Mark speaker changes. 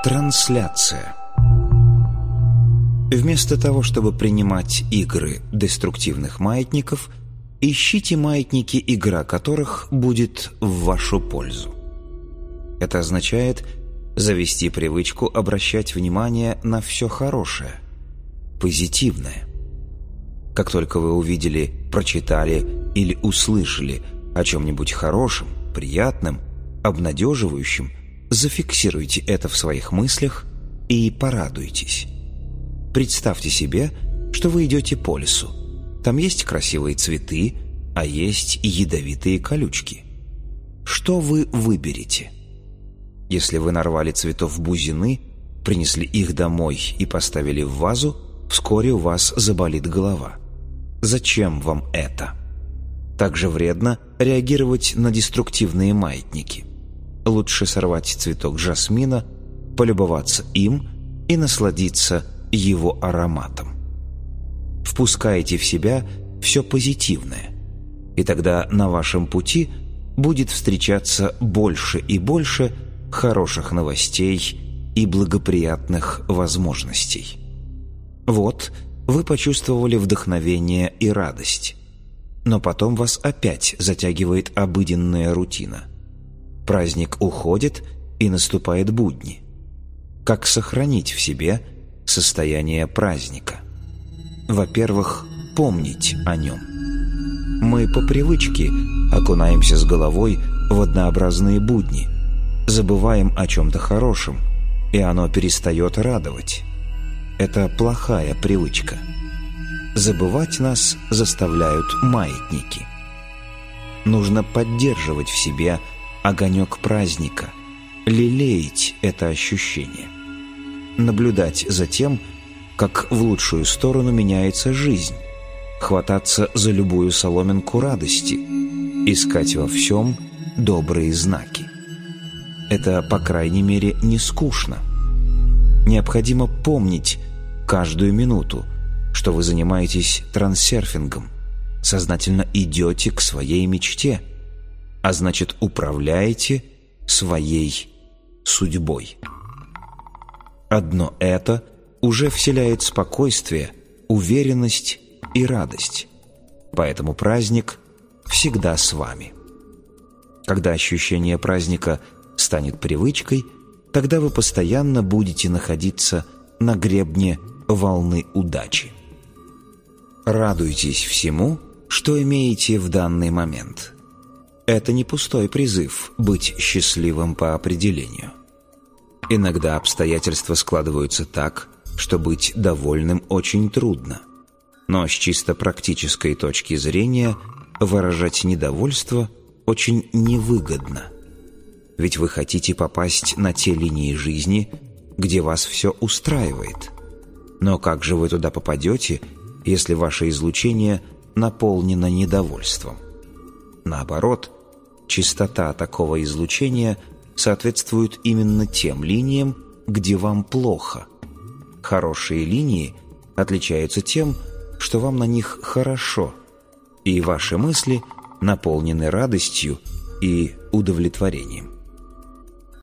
Speaker 1: Трансляция. Вместо того, чтобы принимать игры деструктивных маятников, ищите маятники, игра которых будет в вашу пользу. Это означает завести привычку обращать внимание на все хорошее, позитивное. Как только вы увидели, прочитали или услышали о чем-нибудь хорошем, приятном, обнадеживающем, зафиксируйте это в своих мыслях и порадуйтесь. Представьте себе, что вы идете по лесу. Там есть красивые цветы, а есть ядовитые колючки. Что вы выберете? Если вы нарвали цветов бузины, принесли их домой и поставили в вазу, вскоре у вас заболит голова. Зачем вам это? Также вредно реагировать на деструктивные маятники. Лучше сорвать цветок жасмина, полюбоваться им и насладиться его ароматом. Впускайте в себя все позитивное, и тогда на вашем пути будет встречаться больше и больше хороших новостей и благоприятных возможностей. Вот вы почувствовали вдохновение и радость, но потом вас опять затягивает обыденная рутина. Праздник уходит, и наступает будни. Как сохранить в себе состояние праздника? Во-первых, помнить о нем. Мы по привычке окунаемся с головой в однообразные будни, забываем о чем-то хорошем, и оно перестает радовать. Это плохая привычка. Забывать нас заставляют маятники. Нужно поддерживать в себе огонек праздника, лелеять это ощущение, наблюдать за тем, как в лучшую сторону меняется жизнь, хвататься за любую соломинку радости, искать во всем добрые знаки. Это, по крайней мере, не скучно. Необходимо помнить каждую минуту, что вы занимаетесь трансерфингом, сознательно идете к своей мечте, а значит, управляете своей судьбой. Одно это уже вселяет спокойствие, уверенность и радость. Поэтому праздник всегда с вами. Когда ощущение праздника станет привычкой, тогда вы постоянно будете находиться на гребне волны удачи. Радуйтесь всему, что имеете в данный момент. Это не пустой призыв быть счастливым по определению. Иногда обстоятельства складываются так, что быть довольным очень трудно. Но с чисто практической точки зрения выражать недовольство очень невыгодно. Ведь вы хотите попасть на те линии жизни, где вас все устраивает. Но как же вы туда попадете, если ваше излучение наполнено недовольством? Наоборот, частота такого излучения соответствует именно тем линиям, где вам плохо. Хорошие линии отличаются тем, что вам на них хорошо, и ваши мысли наполнены радостью и удовлетворением.